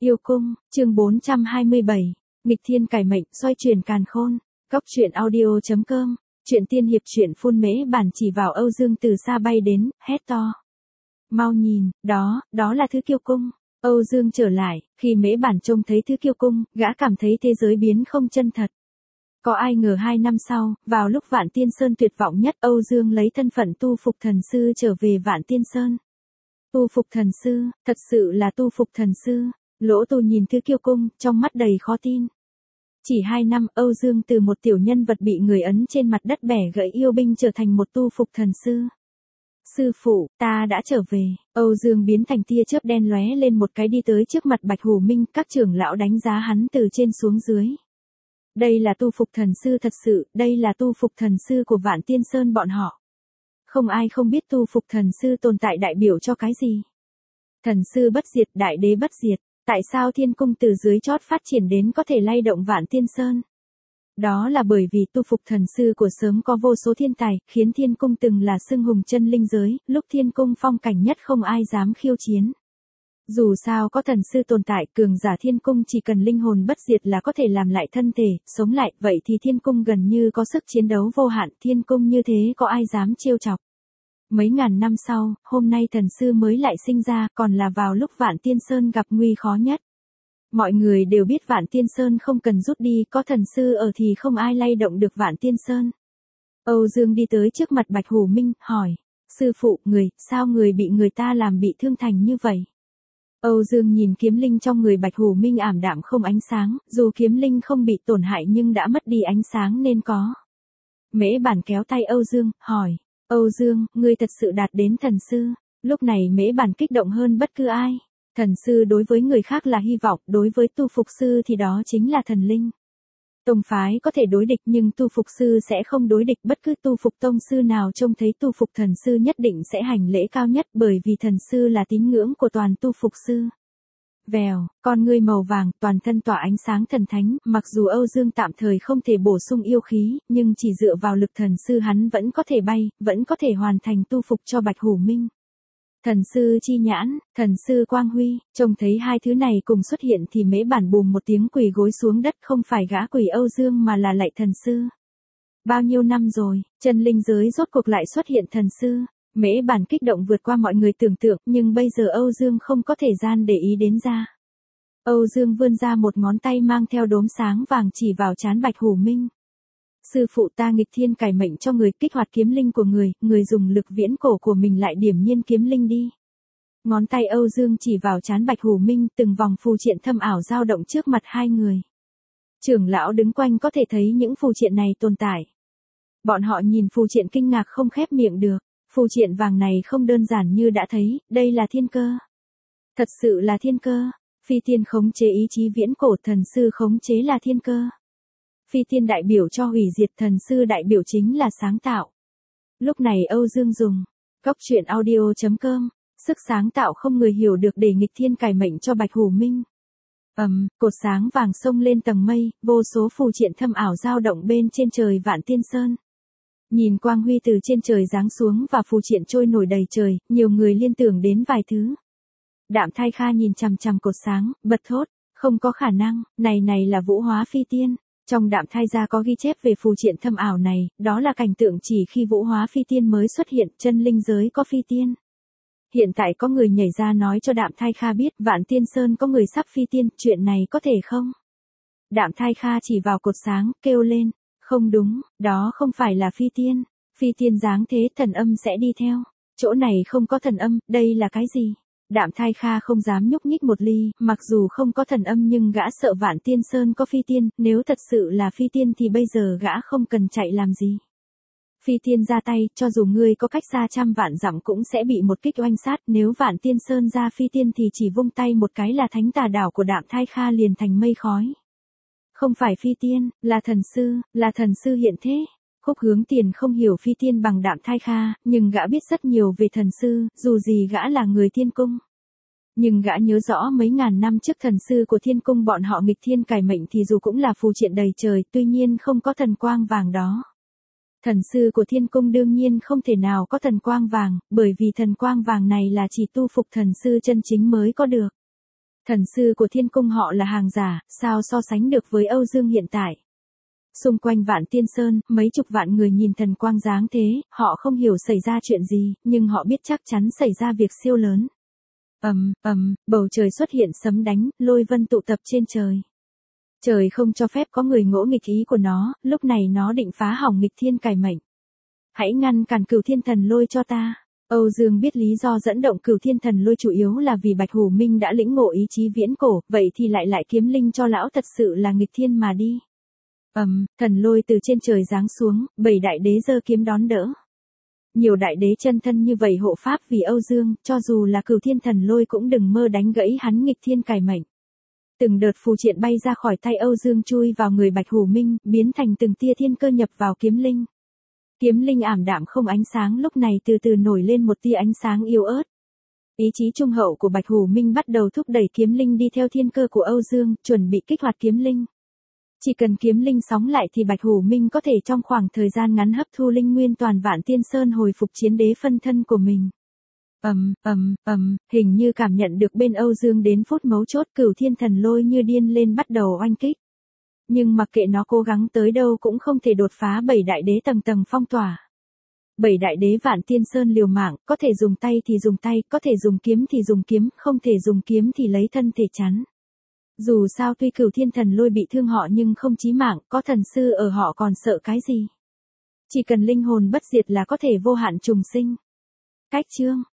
Yêu cung, chương 427, nghịch thiên cải mệnh, xoay chuyển càn khôn. Cóc truyện audio.com, truyện tiên hiệp truyện phun mễ bản chỉ vào Âu Dương từ xa bay đến, hét to. Mau nhìn, đó là Thứ Kiêu cung. Âu Dương trở lại, khi mễ bản trông thấy Thứ Kiêu cung, gã cảm thấy thế giới biến không chân thật. Có ai ngờ 2 năm sau, vào lúc Vạn Tiên Sơn tuyệt vọng nhất, Âu Dương lấy thân phận tu phục thần sư trở về Vạn Tiên Sơn. Tu phục thần sư, thật sự là tu phục thần sư. Lỗ Tu nhìn Thứ Kiêu cung, trong mắt đầy khó tin. Chỉ 2 năm, Âu Dương từ một tiểu nhân vật bị người ấn trên mặt đất bẻ gãy yêu binh trở thành một tu phục thần sư. Sư phụ, ta đã trở về. Âu Dương biến thành tia chớp đen lóe lên một cái đi tới trước mặt Bạch Hủ Minh, các trưởng lão đánh giá hắn từ trên xuống dưới. Đây là tu phục thần sư thật sự, đây là tu phục thần sư của Vạn Tiên Sơn bọn họ. Không ai không biết tu phục thần sư tồn tại đại biểu cho cái gì. Thần sư bất diệt, đại đế bất diệt. Tại sao thiên cung từ dưới chót phát triển đến có thể lay động Vạn Tiên Sơn? Đó là bởi vì tu phục thần sư của sớm có vô số thiên tài, khiến thiên cung từng là xưng hùng chân linh giới, lúc thiên cung phong cảnh nhất không ai dám khiêu chiến. Dù sao có thần sư tồn tại, cường giả thiên cung chỉ cần linh hồn bất diệt là có thể làm lại thân thể, sống lại, vậy thì thiên cung gần như có sức chiến đấu vô hạn, thiên cung như thế có ai dám trêu chọc. Mấy ngàn năm sau, hôm nay thần sư mới lại sinh ra, còn là vào lúc Vạn Tiên Sơn gặp nguy khó nhất. Mọi người đều biết Vạn Tiên Sơn không cần rút đi, có thần sư ở thì không ai lay động được Vạn Tiên Sơn. Âu Dương đi tới trước mặt Bạch Hủ Minh, hỏi, sư phụ, sao người bị người ta làm bị thương thành như vậy? Âu Dương nhìn kiếm linh trong người Bạch Hủ Minh ảm đạm không ánh sáng, dù kiếm linh không bị tổn hại nhưng đã mất đi ánh sáng nên có. Mễ bản kéo tay Âu Dương, hỏi, Âu Dương, ngươi thật sự đạt đến thần sư. Lúc này Mễ bản kích động hơn bất cứ ai. Thần sư đối với người khác là hy vọng, đối với tu phục sư thì đó chính là thần linh. Tông phái có thể đối địch nhưng tu phục sư sẽ không đối địch, bất cứ tu phục tông sư nào trông thấy tu phục thần sư nhất định sẽ hành lễ cao nhất, bởi vì thần sư là tín ngưỡng của toàn tu phục sư. Vèo, con ngươi màu vàng, toàn thân tỏa ánh sáng thần thánh, mặc dù Âu Dương tạm thời không thể bổ sung yêu khí, nhưng chỉ dựa vào lực thần sư hắn vẫn có thể bay, vẫn có thể hoàn thành tu phục cho Bạch Hủ Minh. Thần sư chi nhãn, thần sư quang huy, trông thấy hai thứ này cùng xuất hiện thì Mễ bản bùm một tiếng quỳ gối xuống đất, không phải gã quỳ Âu Dương mà là lạy thần sư. Bao nhiêu năm rồi, chân linh giới rốt cuộc lại xuất hiện thần sư. Mễ bản kích động vượt qua mọi người tưởng tượng, nhưng bây giờ Âu Dương không có thời gian để ý đến ra. Âu Dương vươn ra một ngón tay mang theo đốm sáng vàng chỉ vào trán Bạch Hủ Minh. Sư phụ, ta nghịch thiên cải mệnh cho người, kích hoạt kiếm linh của người dùng lực viễn cổ của mình lại điểm nhiên kiếm linh đi. Ngón tay Âu Dương chỉ vào trán Bạch Hủ Minh, từng vòng phù triện thâm ảo dao động trước mặt hai người. Trưởng lão đứng quanh có thể thấy những phù triện này tồn tại. Bọn họ nhìn phù triện kinh ngạc không khép miệng được. Phù triện vàng này không đơn giản như đã thấy, đây là thiên cơ. Thật sự là thiên cơ. Phi tiên khống chế ý chí viễn cổ, thần sư khống chế là thiên cơ. Phi tiên đại biểu cho hủy diệt, thần sư đại biểu chính là sáng tạo. Lúc này Âu Dương dùng Cóc truyện audio.com, sức sáng tạo không người hiểu được để nghịch thiên cải mệnh cho Bạch Hủ Minh. Cột sáng vàng xông lên tầng mây, vô số phù triện thâm ảo dao động bên trên trời Vạn Tiên Sơn. Nhìn quang huy từ trên trời giáng xuống và phù triện trôi nổi đầy trời, nhiều người liên tưởng đến vài thứ. Đạm Thai Kha nhìn chằm chằm cột sáng, bật thốt, không có khả năng, này là vũ hóa phi tiên. Trong Đạm Thai gia có ghi chép về phù triện thâm ảo này, đó là cảnh tượng chỉ khi vũ hóa phi tiên mới xuất hiện, chân linh giới có phi tiên. Hiện tại có người nhảy ra nói cho Đạm Thai Kha biết Vạn Tiên Sơn có người sắp phi tiên, chuyện này có thể không? Đạm Thai Kha chỉ vào cột sáng, kêu lên, không đúng, đó không phải là phi tiên. Phi tiên dáng thế thần âm sẽ đi theo. Chỗ này không có thần âm, đây là cái gì? Đạm Thai Kha không dám nhúc nhích một ly, mặc dù không có thần âm nhưng gã sợ Vạn Tiên Sơn có phi tiên, nếu thật sự là phi tiên thì bây giờ gã không cần chạy làm gì. Phi tiên ra tay, cho dù ngươi có cách xa trăm vạn dặm cũng sẽ bị một kích oanh sát, nếu Vạn Tiên Sơn ra phi tiên thì chỉ vung tay một cái là thánh tà đảo của Đạm Thai Kha liền thành mây khói. Không phải phi tiên, là thần sư hiện thế. Khúc Hướng Tiền không hiểu phi tiên bằng Đạm Thai Kha, nhưng gã biết rất nhiều về thần sư, dù gì gã là người thiên cung. Nhưng gã nhớ rõ mấy ngàn năm trước thần sư của thiên cung bọn họ nghịch thiên cải mệnh thì dù cũng là phù triện đầy trời, tuy nhiên không có thần quang vàng đó. Thần sư của thiên cung đương nhiên không thể nào có thần quang vàng, bởi vì thần quang vàng này là chỉ tu phục thần sư chân chính mới có được. Thần sư của thiên cung họ là hàng giả, sao so sánh được với Âu Dương hiện tại. Xung quanh Vạn Tiên Sơn, mấy chục vạn người nhìn thần quang dáng thế, họ không hiểu xảy ra chuyện gì, nhưng họ biết chắc chắn xảy ra việc siêu lớn. Bầu trời xuất hiện sấm đánh, lôi vân tụ tập trên trời. Trời không cho phép có người ngỗ nghịch ý của nó, lúc này nó định phá hỏng nghịch thiên cải mệnh. Hãy ngăn cản Cửu Thiên Thần Lôi cho ta. Âu Dương biết lý do dẫn động Cửu Thiên Thần Lôi chủ yếu là vì Bạch Hủ Minh đã lĩnh ngộ ý chí viễn cổ, vậy thì lại kiếm linh cho lão thật sự là nghịch thiên mà đi. Thần lôi từ trên trời giáng xuống, 7 đại đế giơ kiếm đón đỡ. Nhiều đại đế chân thân như vậy hộ pháp vì Âu Dương, cho dù là Cửu Thiên Thần Lôi cũng đừng mơ đánh gãy hắn nghịch thiên cải mệnh. Từng đợt phù triện bay ra khỏi tay Âu Dương chui vào người Bạch Hủ Minh, biến thành từng tia thiên cơ nhập vào kiếm linh. Kiếm linh ảm đạm không ánh sáng lúc này từ từ nổi lên một tia ánh sáng yếu ớt. Ý chí trung hậu của Bạch Hủ Minh bắt đầu thúc đẩy kiếm linh đi theo thiên cơ của Âu Dương, chuẩn bị kích hoạt kiếm linh. Chỉ cần kiếm linh sóng lại thì Bạch Hủ Minh có thể trong khoảng thời gian ngắn hấp thu linh nguyên toàn Vạn Tiên Sơn hồi phục chiến đế phân thân của mình. Hình như cảm nhận được bên Âu Dương đến phút mấu chốt, Cửu Thiên Thần Lôi như điên lên bắt đầu oanh kích. Nhưng mặc kệ nó cố gắng tới đâu cũng không thể đột phá 7 đại đế tầng tầng phong tỏa. 7 đại đế Vạn Tiên Sơn liều mạng, có thể dùng tay thì dùng tay, có thể dùng kiếm thì dùng kiếm, không thể dùng kiếm thì lấy thân thể chắn. Dù sao tuy Cửu Thiên Thần Lôi bị thương họ nhưng không chí mạng, có thần sư ở họ còn sợ cái gì. Chỉ cần linh hồn bất diệt là có thể vô hạn trùng sinh. Cách chương